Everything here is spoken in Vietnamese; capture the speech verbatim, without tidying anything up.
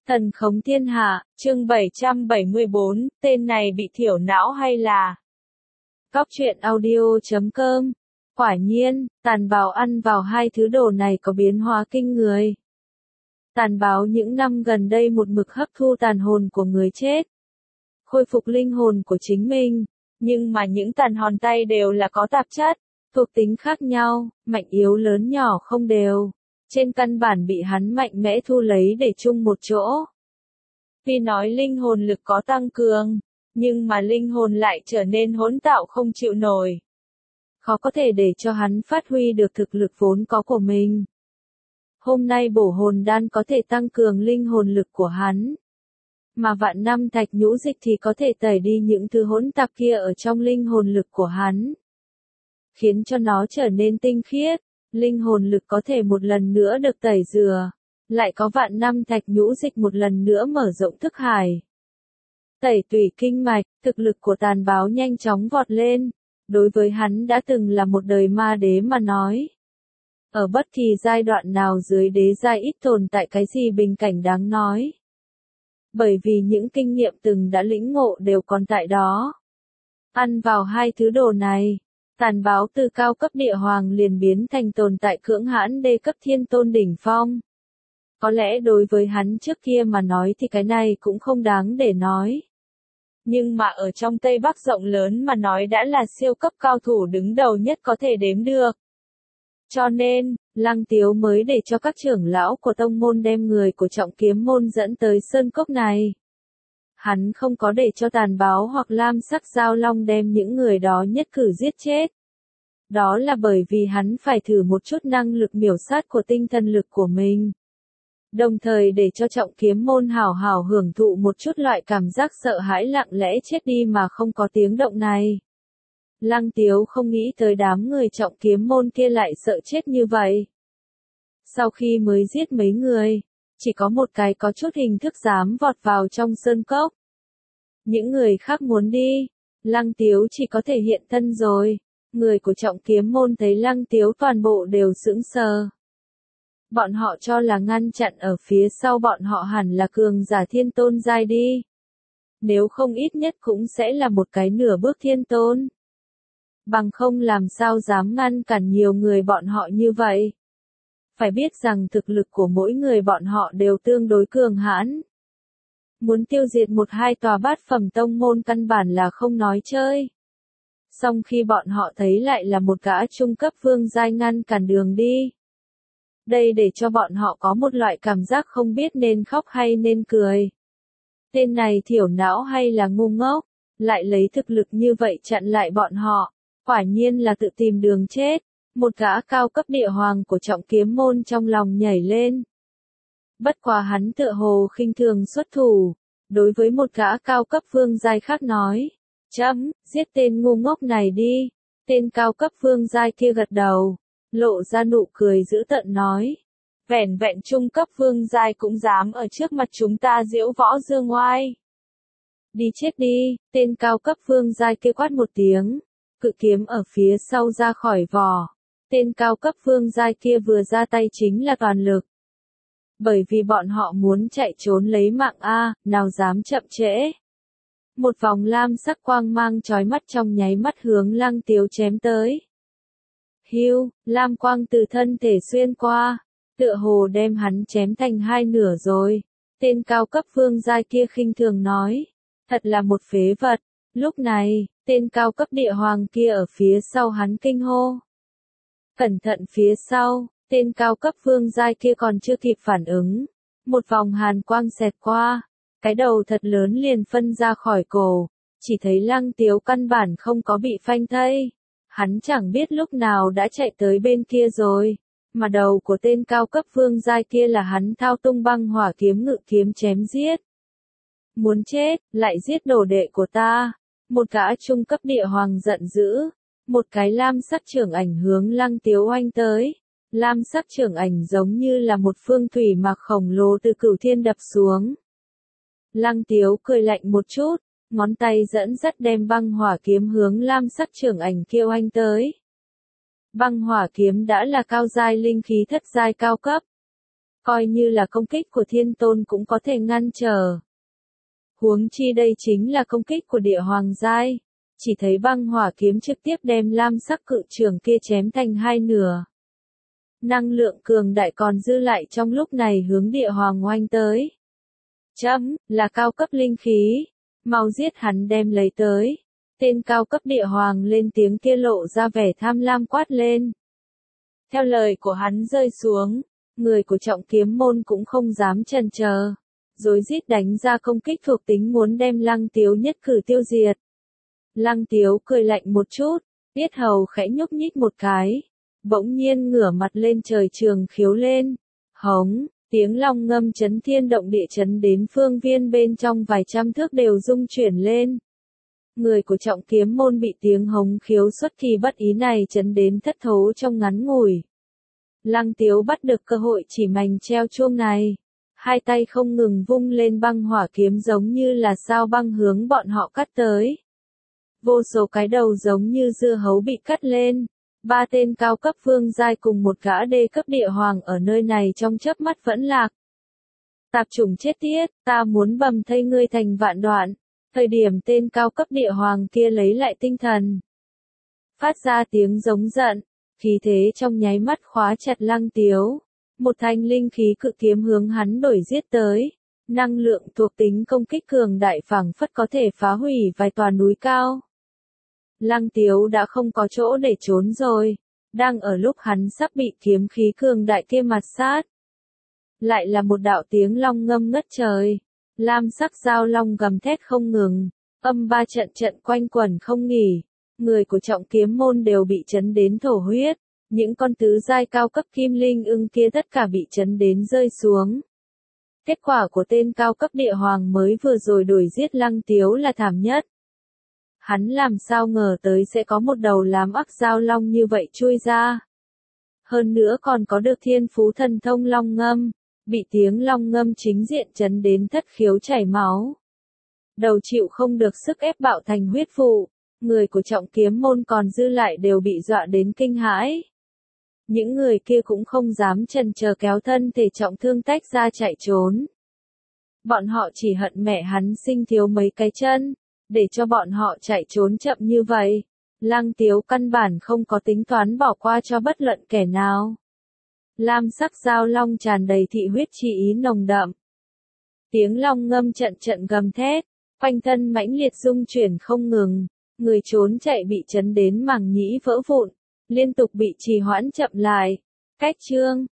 Thần khống thiên hạ, chương bảy trăm bảy mươi bốn, tên này bị thiểu não hay là... Cóc truyện audio chấm com. Quả nhiên, tàn báo ăn vào hai thứ đồ này có biến hóa kinh người. Tàn báo những năm gần đây một mực hấp thu tàn hồn của người chết, khôi phục linh hồn của chính mình, nhưng mà những tàn hồn tay đều là có tạp chất, thuộc tính khác nhau, mạnh yếu lớn nhỏ không đều. Trên căn bản bị hắn mạnh mẽ thu lấy để chung một chỗ. Tuy nói linh hồn lực có tăng cường, nhưng mà linh hồn lại trở nên hỗn tạo không chịu nổi. Khó có thể để cho hắn phát huy được thực lực vốn có của mình. Hôm nay bổ hồn đan có thể tăng cường linh hồn lực của hắn. Mà vạn năm thạch nhũ dịch thì có thể tẩy đi những thứ hỗn tạp kia ở trong linh hồn lực của hắn. Khiến cho nó trở nên tinh khiết. Linh hồn lực có thể một lần nữa được tẩy rửa, lại có vạn năm thạch nhũ dịch một lần nữa mở rộng thức hải. Tẩy tủy kinh mạch, thực lực của tàn báo nhanh chóng vọt lên, đối với hắn đã từng là một đời ma đế mà nói. Ở bất kỳ giai đoạn nào dưới đế giai ít tồn tại cái gì bình cảnh đáng nói. Bởi vì những kinh nghiệm từng đã lĩnh ngộ đều còn tại đó. Ăn vào hai thứ đồ này. Tàn báo từ cao cấp địa hoàng liền biến thành tồn tại cưỡng hãn đê cấp thiên tôn đỉnh phong. Có lẽ đối với hắn trước kia mà nói thì cái này cũng không đáng để nói. Nhưng mà ở trong Tây Bắc rộng lớn mà nói đã là siêu cấp cao thủ đứng đầu nhất có thể đếm được. Cho nên, Lăng Tiếu mới để cho các trưởng lão của tông môn đem người của trọng kiếm môn dẫn tới sơn cốc này. Hắn không có để cho tàn báo hoặc lam sắc giao long đem những người đó nhất cử giết chết. Đó là bởi vì hắn phải thử một chút năng lực miểu sát của tinh thần lực của mình. Đồng thời để cho trọng kiếm môn hào hào hưởng thụ một chút loại cảm giác sợ hãi lặng lẽ chết đi mà không có tiếng động này. Lăng Tiếu không nghĩ tới đám người trọng kiếm môn kia lại sợ chết như vậy. Sau khi mới giết mấy người, chỉ có một cái có chút hình thức dám vọt vào trong sơn cốc. Những người khác muốn đi, Lăng Tiếu chỉ có thể hiện thân rồi. Người của trọng kiếm môn thấy Lăng Tiếu toàn bộ đều sững sờ. Bọn họ cho là ngăn chặn ở phía sau bọn họ hẳn là cường giả thiên tôn giai đi. Nếu không ít nhất cũng sẽ là một cái nửa bước thiên tôn. Bằng không làm sao dám ngăn cản nhiều người bọn họ như vậy. Phải biết rằng thực lực của mỗi người bọn họ đều tương đối cường hãn. Muốn tiêu diệt một hai tòa bát phẩm tông môn căn bản là không nói chơi. Song khi bọn họ thấy lại là một gã trung cấp vương giai ngăn cản đường đi. Đây để cho bọn họ có một loại cảm giác không biết nên khóc hay nên cười. Tên này thiểu não hay là ngu ngốc, lại lấy thực lực như vậy chặn lại bọn họ, quả nhiên là tự tìm đường chết. Một gã cao cấp địa hoàng của trọng kiếm môn trong lòng nhảy lên. Bất quá hắn tựa hồ khinh thường xuất thủ, đối với một gã cao cấp vương giai khác nói. Chấm, giết tên ngu ngốc này đi. Tên cao cấp vương giai kia gật đầu, lộ ra nụ cười dữ tợn nói. Vẻn vẹn trung cấp vương giai cũng dám ở trước mặt chúng ta diễu võ dương oai. Đi chết đi, tên cao cấp vương giai kia quát một tiếng, cự kiếm ở phía sau ra khỏi vỏ. Tên cao cấp vương giai kia vừa ra tay chính là toàn lực. Bởi vì bọn họ muốn chạy trốn lấy mạng a, nào dám chậm trễ. Một vòng lam sắc quang mang chói mắt trong nháy mắt hướng Lăng Tiếu chém tới. Hiu, lam quang từ thân thể xuyên qua, tựa hồ đem hắn chém thành hai nửa rồi. Tên cao cấp vương giai kia khinh thường nói, thật là một phế vật. Lúc này, tên cao cấp địa hoàng kia ở phía sau hắn kinh hô. Cẩn thận phía sau, tên cao cấp vương giai kia còn chưa kịp phản ứng. Một vòng hàn quang xẹt qua. Cái đầu thật lớn liền phân ra khỏi cổ, chỉ thấy Lăng Tiếu căn bản không có bị phanh thây. Hắn chẳng biết lúc nào đã chạy tới bên kia rồi, mà đầu của tên cao cấp vương giai kia là hắn thao tung băng hỏa kiếm ngự kiếm chém giết. Muốn chết, lại giết đồ đệ của ta. Một gã trung cấp địa hoàng giận dữ, một cái lam sắc trưởng ảnh hướng Lăng Tiếu oanh tới. Lam sắc trưởng ảnh giống như là một phương thủy mạc khổng lồ từ cửu thiên đập xuống. Lăng Tiếu cười lạnh một chút, ngón tay dẫn dắt đem băng hỏa kiếm hướng lam sắc trưởng ảnh kia oanh tới. Băng hỏa kiếm đã là cao giai linh khí thất giai cao cấp. coi như là công kích của thiên tôn cũng có thể ngăn trở. Huống chi đây chính là công kích của địa hoàng giai, chỉ thấy băng hỏa kiếm trực tiếp đem lam sắc cự trường kia chém thành hai nửa. Năng lượng cường đại còn dư lại trong lúc này hướng địa hoàng oanh tới. Chấm, là cao cấp linh khí, mau giết hắn đem lấy tới. Tên cao cấp địa hoàng lên tiếng kia lộ ra vẻ tham lam quát lên. Theo lời của hắn rơi xuống, người của trọng kiếm môn cũng không dám chần chờ, rối rít đánh ra công kích thuộc tính muốn đem Lăng Tiếu nhất cử tiêu diệt. Lăng Tiếu cười lạnh một chút, yết hầu khẽ nhúc nhích một cái, bỗng nhiên ngửa mặt lên trời trường khiếu lên, hống, tiếng long ngâm chấn thiên động địa chấn đến phương viên bên trong vài trăm thước đều rung chuyển lên. Người của trọng kiếm môn bị tiếng hống khiếu xuất kỳ bất ý này chấn đến thất thố trong ngắn ngủi. Lăng Tiếu bắt được cơ hội chỉ mành treo chuông này, hai tay không ngừng vung lên băng hỏa kiếm giống như là sao băng hướng bọn họ cắt tới. Vô số cái đầu giống như dưa hấu bị cắt lên, ba tên cao cấp vương giai cùng một gã đê cấp địa hoàng ở nơi này trong chớp mắt vẫn lạc. Tạp chủng chết tiết, ta muốn bầm thây ngươi thành vạn đoạn. Thời điểm tên cao cấp địa hoàng kia lấy lại tinh thần, phát ra tiếng giống giận, khí thế trong nháy mắt khóa chặt Lăng Tiếu. Một thanh linh khí cự kiếm hướng hắn đổi giết tới, năng lượng thuộc tính công kích cường đại phảng phất có thể phá hủy vài tòa núi cao. Lăng Tiếu đã không có chỗ để trốn rồi, đang ở lúc hắn sắp bị kiếm khí cường đại kia mạt sát. Lại là một đạo tiếng long ngâm ngất trời, lam sắc dao long gầm thét không ngừng, âm ba trận trận quanh quẩn không nghỉ, người của trọng kiếm môn đều bị chấn đến thổ huyết. Những con tứ giai cao cấp kim linh ưng kia tất cả bị chấn đến rơi xuống. Kết quả của tên cao cấp địa hoàng mới vừa rồi đuổi giết Lăng Tiếu là thảm nhất. Hắn làm sao ngờ tới sẽ có một đầu làm ắc dao long như vậy chui ra. Hơn nữa còn có được thiên phú thần thông long ngâm, bị tiếng long ngâm chính diện chấn đến thất khiếu chảy máu. Đầu chịu không được sức ép bạo thành huyết vụ, người của trọng kiếm môn còn dư lại đều bị dọa đến kinh hãi. Những người kia cũng không dám chần chờ kéo thân thể trọng thương tách ra chạy trốn. Bọn họ chỉ hận mẹ hắn sinh thiếu mấy cái chân, để cho bọn họ chạy trốn chậm như vậy. Lăng Tiếu căn bản không có tính toán bỏ qua cho bất luận kẻ nào. Lam sắc dao long tràn đầy thị huyết chi ý nồng đậm. Tiếng long ngâm trận trận gầm thét, quanh thân mãnh liệt rung chuyển không ngừng, người trốn chạy bị chấn đến màng nhĩ vỡ vụn, liên tục bị trì hoãn chậm lại. Cách chương